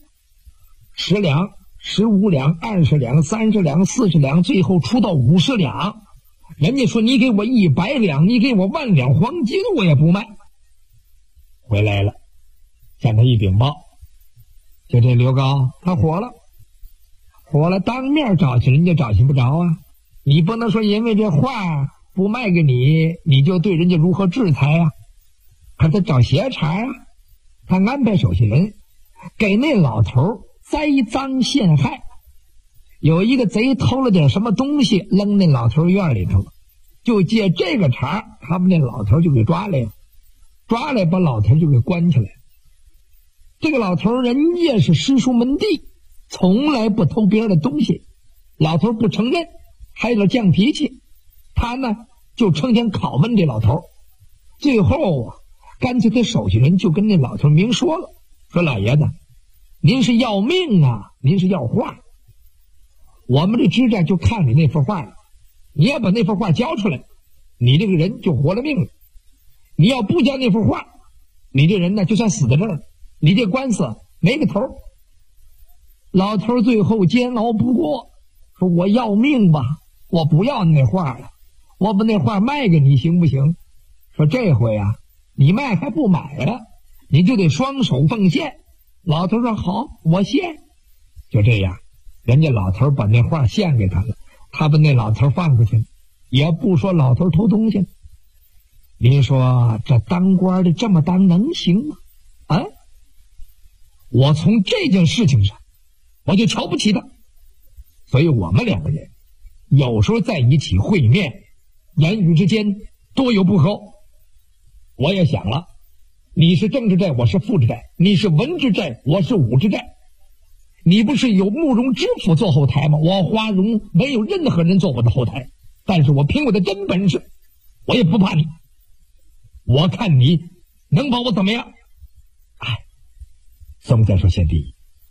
，10两、15两、20两、30两、40两，最后出到50两。人家说你给我100两，你给我10000两黄金，我也不卖。回来了，向他一禀报，就这刘高他火了，当面找去人家找寻不着啊。你不能说因为这画不卖给你，你就对人家如何制裁啊？可他找邪茬啊，他安排手下人给那老头栽赃陷害。有一个贼偷了点什么东西，扔那老头院里头了，就借这个茬，他们那老头就给抓来了，抓来把老头就给关起来。这个老头人家是诗书门第，从来不偷别人的东西，老头不承认，还有点犟脾气。他呢就成天拷问这老头，最后啊，干脆他手下人就跟那老头明说了，说老爷子，您是要命啊，您是要画，我们这知寨就看你那幅画了，你要把那幅画交出来，你这个人就活了命了；你要不交那幅画，你这人呢就算死在这儿，你这官司没个头。老头最后煎熬不过，说我要命吧，我不要那画了，我把那画卖给你行不行？说这回啊，你卖还不买了，你就得双手奉献。老头说好，我献。就这样，人家老头把那画献给他了，他把那老头放出去了，也不说老头偷东西了。您说这当官的这么当能行吗？啊，我从这件事情上我就瞧不起他，所以我们两个人有时候在一起会面，言语之间多有不合。我也想了，你是政治债，我是副之债；你是文之债，我是武之债。你不是有慕容知府做后台吗？我花荣没有任何人做我的后台，但是我凭我的真本事，我也不怕你。我看你能把我怎么样？宋江说：贤弟，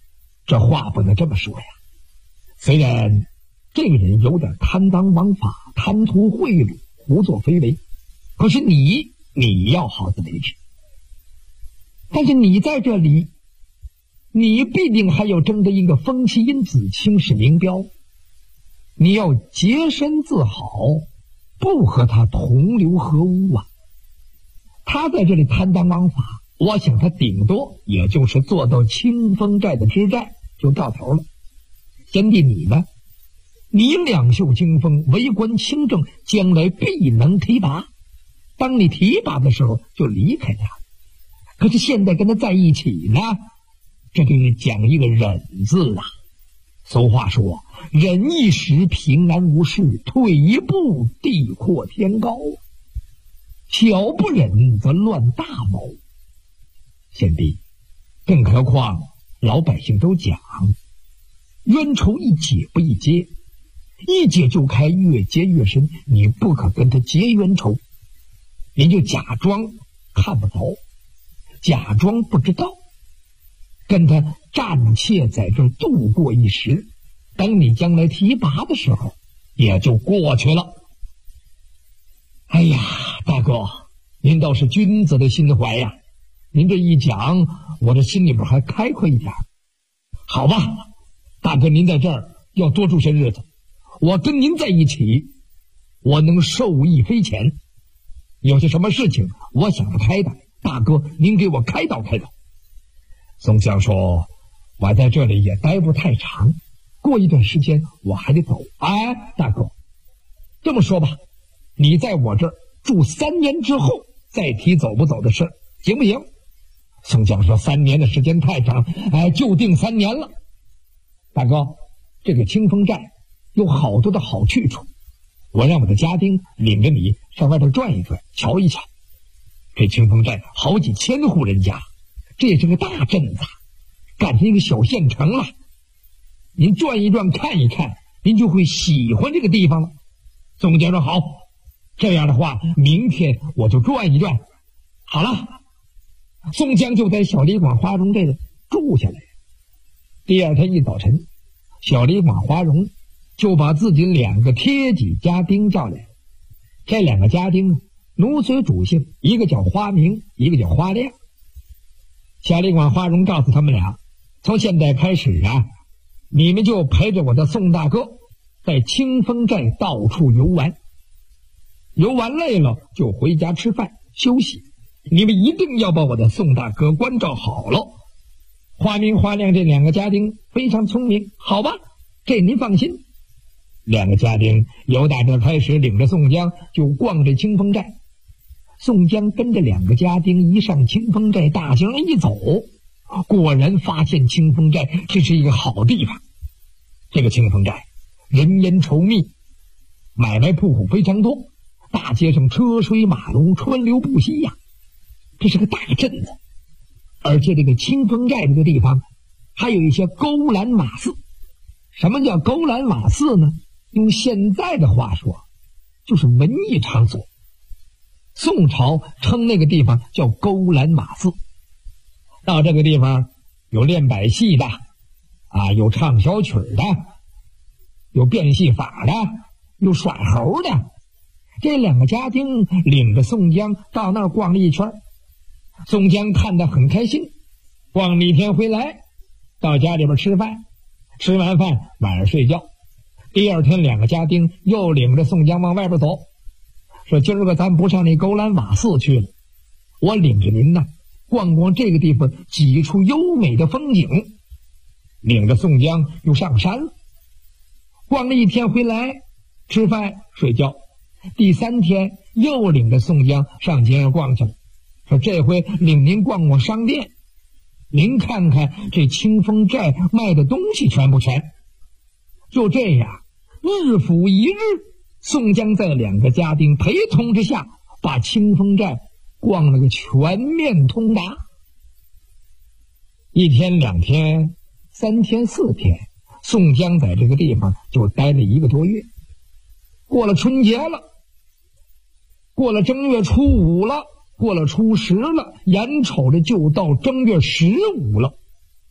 这话不能这么说呀。虽然这个人有点贪赃枉法、贪图贿赂、胡作非为，可是你要好自为之。但是你在这里，你必定还要争得一个风气因子、青史名标，你要洁身自好，不和他同流合污啊。他在这里贪赃枉法，我想他顶多也就是做到清风寨的知寨就到头了。贤弟你呢？你两袖清风，为官清正，将来必能提拔。当你提拔的时候就离开他，可是现在跟他在一起呢，这就是讲一个忍字啊。俗话说，忍一时平安无事，退一步地阔天高，小不忍则乱大谋。贤弟，更何况老百姓都讲冤仇一解不一结，一解就开，越结越深，你不可跟他结冤仇，你就假装看不着，假装不知道，跟他暂且在这度过一时，等你将来提拔的时候也就过去了。哎呀，大哥，您倒是君子的心怀呀，您这一讲，我这心里边还开阔一点。好吧，大哥您在这儿要多住些日子，我跟您在一起，我能受益匪浅。有些什么事情我想不开的，大哥您给我开导开导。宋江说，我在这里也待不太长，过一段时间我还得走。哎，大哥，这么说吧，你在我这儿住3年之后再提走不走的事，行不行？宋江说，3年的时间太长，就定3年了。大哥，这个清风寨有好多的好去处，我让我的家丁领着你上外头转一转，瞧一瞧。这清风寨好几千户人家，这也是个大镇子，赶上一个小县城了。您转一转看一看，您就会喜欢这个地方了。宋江说好，这样的话明天我就转一转。好了，宋江就在小李广花荣这里住下来。第二天一早晨，小李广花荣就把自己2个贴己家丁叫来。这2个家丁奴随主姓，一个叫花明，一个叫花亮。小李广花荣告诉他们俩，从现在开始啊，你们就陪着我的宋大哥在清风寨到处游玩，游玩累了就回家吃饭休息，你们一定要把我的宋大哥关照好了。花明花亮这2个家丁非常聪明，好吧，这您放心。2个家丁由打这开始领着宋江就逛这清风寨。宋江跟着2个家丁一上清风寨大街上一走，果然发现清风寨这是一个好地方。这个清风寨人烟稠密，买卖铺户非常多，大街上车水马龙，川流不息呀，这是个大镇子。而且这个清风寨这个地方还有一些勾栏马寺。什么叫勾栏马寺呢？用现在的话说，就是文艺场所。宋朝称那个地方叫勾栏马寺。到这个地方有练百戏的有唱小曲的，有变戏法的，有耍猴的。这2个家丁领着宋江到那儿逛了一圈，宋江看得很开心。逛了一天回来，到家里边吃饭，吃完饭晚上睡觉。第二天2个家丁又领着宋江往外边走，说今儿个咱不上那勾栏马寺去了，我领着您呢逛逛这个地方几处优美的风景。领着宋江又上山了，逛了一天回来，吃饭睡觉。第3天又领着宋江上街上逛去了，说这回领您逛逛商店，您看看这清风寨卖的东西全不全。就这样日复一日，宋江在2个家丁陪同之下，把清风寨逛了个全面通达。1天2天3天4天，宋江在这个地方就待了1个多月。过了春节了，过了正月初5了，过了初10了，眼瞅着就到正月15了。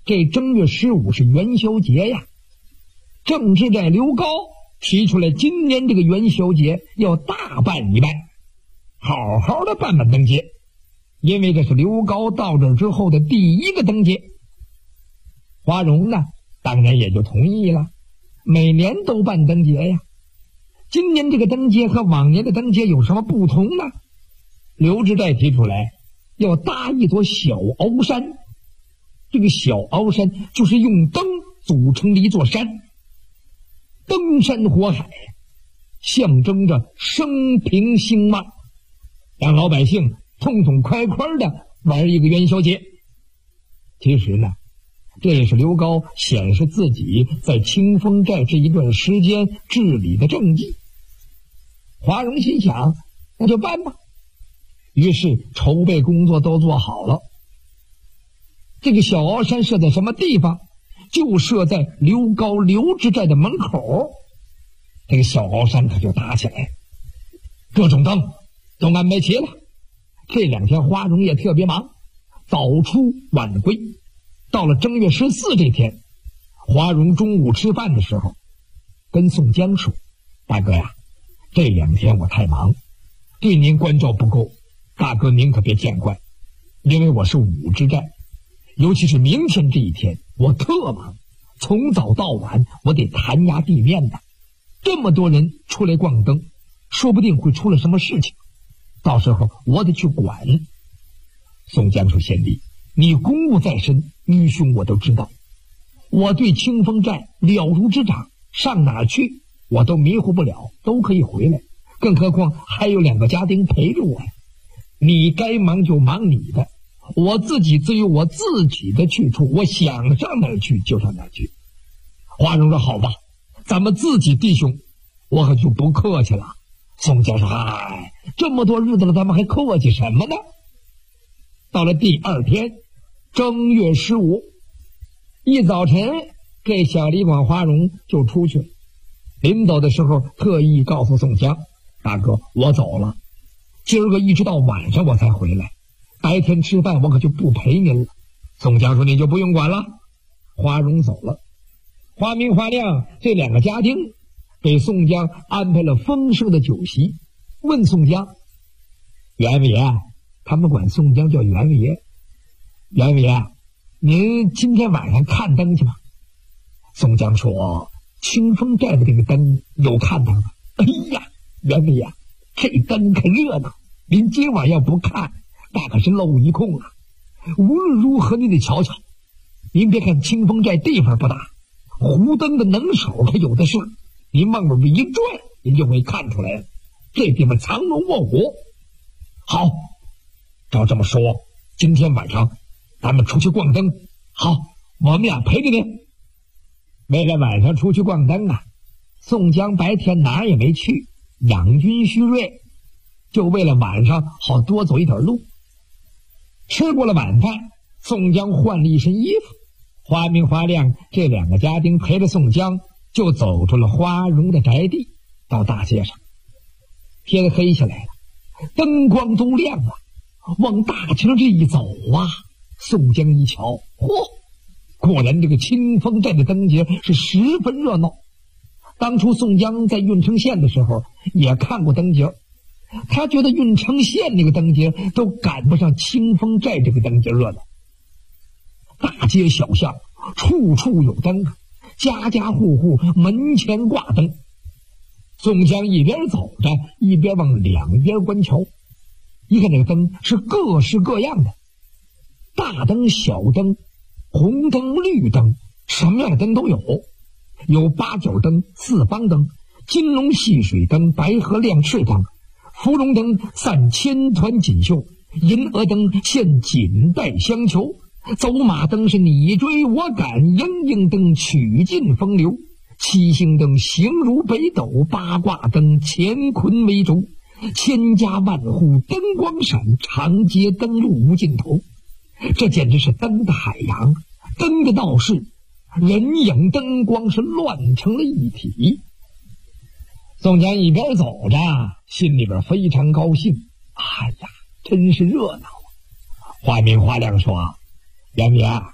这正月15是元宵节呀。郑志寨刘高提出来，今年这个元宵节要大办一办，好好的办灯节，因为这是刘高到这之后的第一个灯节。花荣呢，当然也就同意了，每年都办灯节呀。今年这个灯节和往年的灯节有什么不同呢？刘志寨提出来要搭一座小鳌山，这个小鳌山就是用灯组成的一座山，灯山火海，象征着生平兴旺，让老百姓痛痛快快的玩一个元宵节。其实呢，这也是刘高显示自己在清风寨这一段时间治理的政绩。华荣心想，那就办吧。于是筹备工作都做好了。这个小鳌山设在什么地方？就设在刘高刘志寨的门口。这个小鳌山可就搭起来，各种灯都安排齐了。这2天花荣也特别忙，早出晚归。到了正月14这天，花荣中午吃饭的时候跟宋江说，大哥呀，这2天我太忙，对您关照不够，大哥您可别见怪，因为我是武之寨，尤其是明天这一天我特忙，从早到晚我得弹压地面的，这么多人出来逛灯，说不定会出了什么事情，到时候我得去管。宋江说，贤弟，你公务在身，愚兄我都知道，我对清风寨了如指掌，上哪儿去我都迷糊不了，都可以回来，更何况还有2个家丁陪着我呀。你该忙就忙你的，我自己自有我自己的去处，我想上哪儿去就上哪儿去。花荣说，好吧，咱们自己弟兄，我可就不客气了。宋江说，嗨，这么多日子了，咱们还客气什么呢？到了第2天正月15，一早晨这小李广花荣就出去了。临走的时候特意告诉宋江，大哥，我走了，今儿个一直到晚上我才回来，白天吃饭我可就不陪您了。宋江说，你就不用管了。花荣走了，花明花亮这2个家丁给宋江安排了丰盛的酒席，问宋江，袁伟，他们管宋江叫袁伟，袁伟，您今天晚上看灯去吗？宋江说，清风寨的这个灯有看头吗？哎呀，袁伟呀，这灯可热闹，您今晚要不看，那可是漏一空啊。无论如何您得瞧瞧，您别看清风寨地方不大，糊灯的能手可有的是，您往外一转，您就会看出来了，这地方藏龙卧虎。好，照这么说，今天晚上咱们出去逛灯，好，我们俩陪着您。为了晚上出去逛灯啊，宋江白天哪儿也没去，养军蓄锐，就为了晚上好多走一点路。吃过了晚饭，宋江换了一身衣服，花明花亮这2个家丁陪着宋江就走出了花荣的宅地，到大街上。天黑下来了，灯光都亮了，往大街这一走啊，宋江一瞧，嚯，果然这个清风寨的灯节是十分热闹。当初宋江在郓城县的时候也看过灯节，他觉得郓城县那个灯节都赶不上清风寨这个灯节热闹。大街小巷处处有灯，家家户户门前挂灯。宋江一边走着一边往2边观瞧，一看这个灯是各式各样的，大灯小灯，红灯绿灯，什么样的灯都有，有八角灯、四方灯、金龙戏水灯、白鹤亮翅灯，芙蓉灯散千团锦绣，银鹅灯现锦带香球，走马灯是你追我赶，莺莺灯曲尽风流，七星灯形如北斗，八卦灯乾坤为轴，千家万户灯光闪，长街灯路无尽头。这简直是灯的海洋，灯的闹市，人影灯光是乱成了一体。宋江一边走着，心里边非常高兴，哎呀，真是热闹啊。花明花亮说，袁明，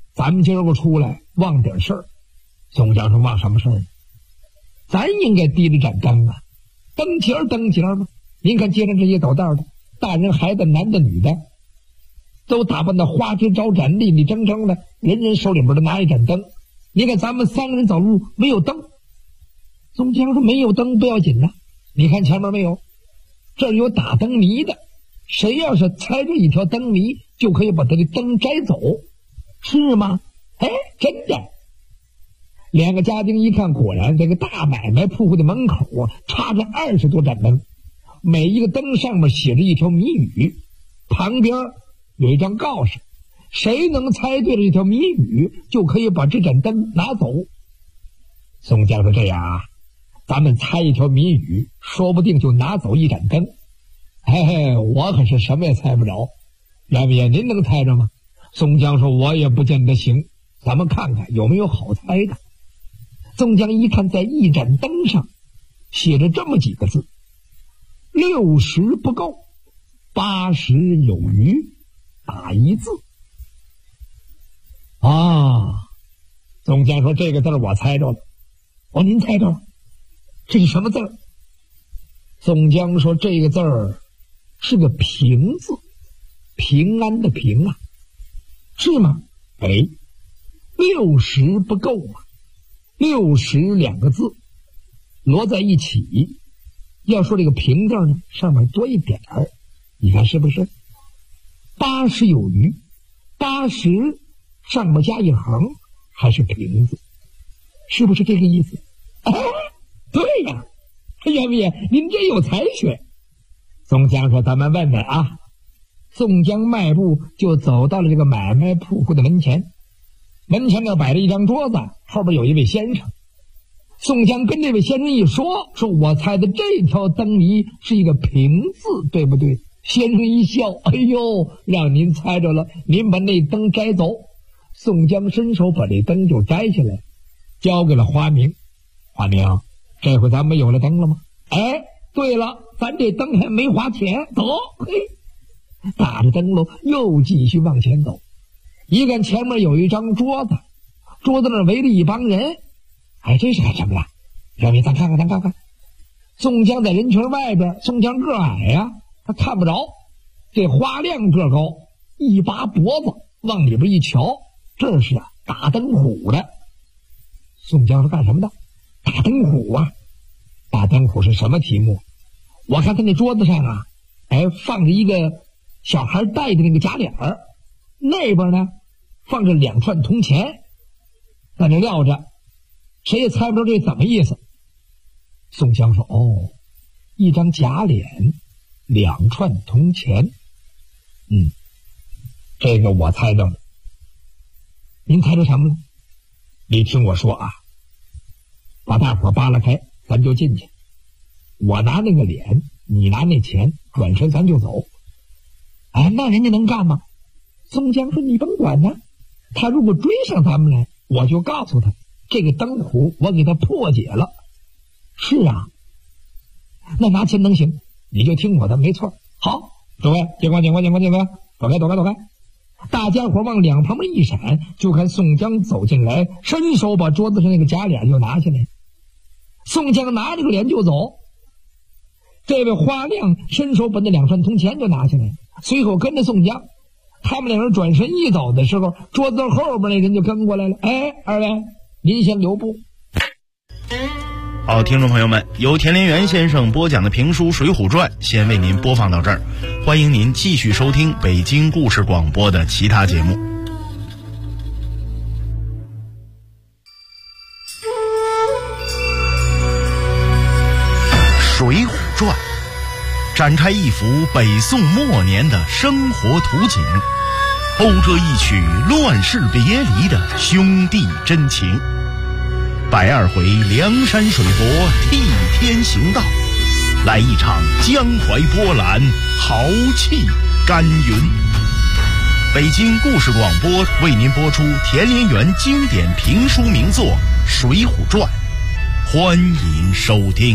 咱们今儿个出来忘点事儿。宋江说忘什么事儿呢？咱应该提着盏灯啊，灯节嘛。您看街上这些走道的，大人孩子男的女的，都打扮的花枝招展、立立正正的，人人手里边都拿一盏灯。你看咱们3个人走路没有灯。宋江说没有灯不要紧呐，你看前面没有，这儿有打灯谜的，谁要是猜着一条灯谜，就可以把他的灯摘走，是吗？哎，真的。2个家丁一看，果然这个大买卖铺的门口啊，插着20多盏灯，每一个灯上面写着一条谜语，旁边有一张告示，谁能猜对了这条谜语，就可以把这盏灯拿走。宋江说这样啊，咱们猜一条谜语，说不定就拿走一盏灯。嘿嘿，我可是什么也猜不着，袁伟爷您能猜着吗？宋江说我也不见得行，咱们看看有没有好猜的。宋江一看，在一盏灯上写着这么几个字：60不够，80有余，打一字。啊，宋江说这个字我猜着了。哦，您猜着了？这是什么字？宋江说这个字儿是个平字，平安的平啊，是吗？哎，60不够啊，60两个字摞在一起，要说这个平字呢，上面多一点儿，你看是不是？80有余，80上面加一横，还是平字，是不是这个意思？哎，对呀，袁伟爷您真有才学。宋江说咱们问问啊。宋江迈步就走到了这个买卖铺户的门前，门前那摆着一张桌子，后边有一位先生。宋江跟这位先生一说我猜的这条灯谜是一个平字，对不对？先生一笑，哎呦，让您猜着了，您把那灯摘走。宋江伸手把这灯就摘下来，交给了花明。花明，这回咱们有了灯了吗？哎，对了，咱这灯还没花钱，走。嘿，打着灯笼又继续往前走。一看前面有一张桌子，桌子那围着一帮人。哎，这是干什么的？让你咱看看。宋江在人群外边，宋江个矮呀，他看不着。这花亮个高，一拔脖子往里边一瞧，这是打灯虎的。宋江是干什么的？打灯虎啊！打灯虎是什么题目？我看他那桌子上啊，放着一个小孩戴的那个假脸儿，那边呢放着2串铜钱，在那撂着，谁也猜不着这怎么意思。宋江说：“哦，一张假脸，2串铜钱，这个我猜着了。您猜着什么了？你听我说啊，把大伙扒拉开，咱就进去。我拿那个脸，你拿那钱，转身咱就走。哎，那人家能干吗？”宋江说：“你甭管他，他如果追上咱们来，我就告诉他，这个灯虎我给他破解了。”是啊，那拿钱能行？你就听我的，没错。好，诸位，警官，躲开！大家伙往两旁边一闪，就看宋江走进来，伸手把桌子上那个假脸就拿下来。宋江拿着个脸就走，这位花亮伸手把那2串铜钱就拿下来，随后跟着宋江。他们2人转身一走的时候，桌子后边那人就跟过来了。哎，二位，您先留步。 好，听众朋友们，由田连元先生播讲的评书《水浒传》先为您播放到这儿，欢迎您继续收听北京故事广播的其他节目。《水浒传》展开一幅北宋末年的生活图景，勾着一曲乱世别离的兄弟真情。120回梁山水泊替天行道，来一场江淮波澜，豪气干云。北京故事广播为您播出田连元经典评书名作《水浒传》，欢迎收听。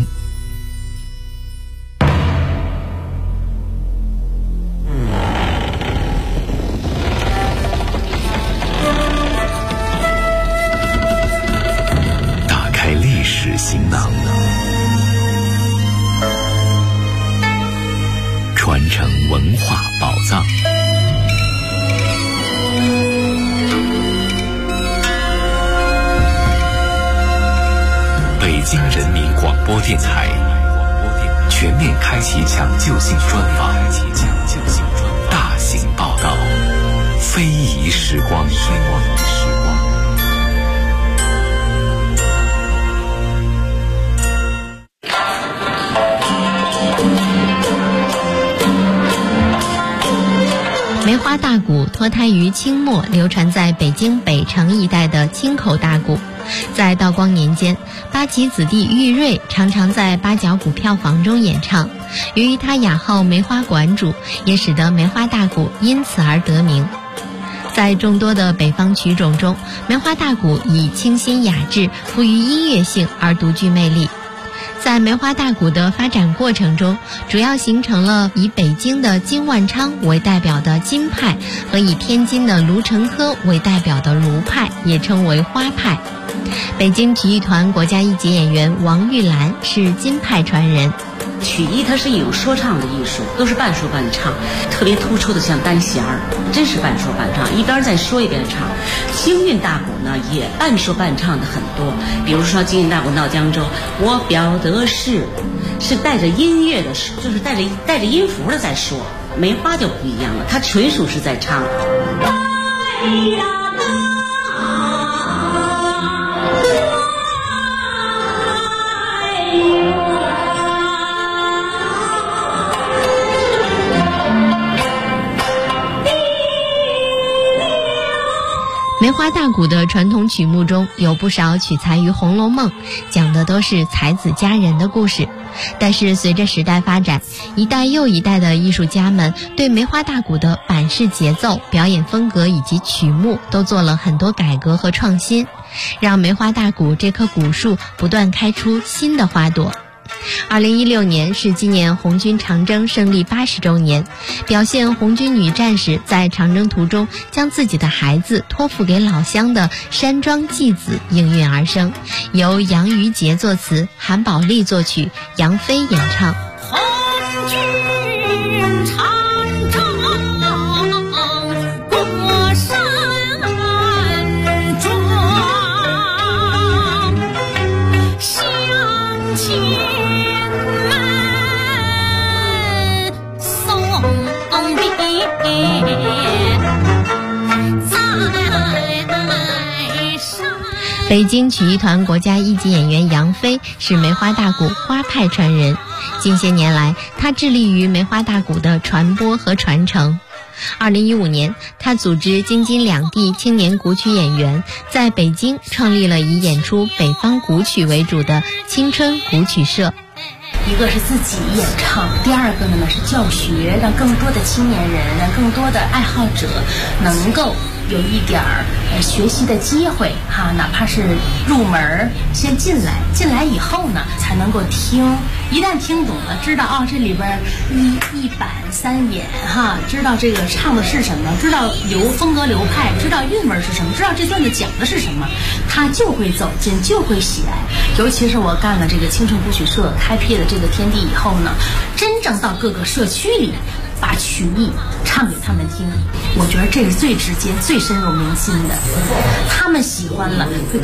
京人民广播电台全面开启抢救性专访，大型报道，非遗时光。 梅花大鼓脱胎于清末流传在北京北城一带的清口大鼓，在道光年间，八旗子弟玉瑞常常在八角鼓票房中演唱。由于他雅号梅花馆主，也使得梅花大鼓因此而得名。在众多的北方曲种中，梅花大鼓以清新雅致、富于音乐性而独具魅力。在梅花大鼓的发展过程中，主要形成了以北京的金万昌为代表的金派和以天津的卢成科为代表的卢派，也称为花派。北京曲艺团国家一级演员王玉兰是金派传人。 曲艺它是一种说唱的艺术，都是半说半唱，特别突出的像单弦儿，真是半说半唱，一边在说一边唱。京韵大鼓呢也半说半唱的很多，比如说京韵大鼓闹江州，我表的是带着音乐的，就是带着音符的在说。梅花就不一样了，它纯属是在唱。 梅花大鼓的传统曲目中有不少取材于《红楼梦》，讲的都是才子佳人的故事。但是随着时代发展，一代又一代的艺术家们对梅花大鼓的板式节奏、表演风格以及曲目都做了很多改革和创新，让梅花大鼓这棵古树不断开出新的花朵。2016年是纪念红军长征胜利80周年，表现红军女战士在长征途中将自己的孩子托付给老乡的山庄继子应运而生，由杨于杰作词，韩宝利作曲，杨飞演唱。 红军长征过山庄，乡亲北京曲艺团国家一级演员杨飞是梅花大鼓花派传人，近些年来他致力于梅花大鼓的传播和传承。2015年，他组织京津两地青年古曲演员在北京创立了以演出北方古曲为主的青春古曲社。 一个是自己演唱，第二个呢是教学，让更多的青年人，让更多的爱好者能够有一点学习的机会哈，哪怕是入门先进来以后呢，才能够听，一旦听懂了，知道这里边一板三眼哈，知道这个唱的是什么，知道风格流派，知道韵味是什么，知道这段子讲的是什么，他就会走进，就会喜爱。尤其是我干了这个青春古曲社，开辟了这个天地以后呢，真正到各个社区里把曲艺唱给他们听，我觉得这是最直接、最深入民心的。他们喜欢了，会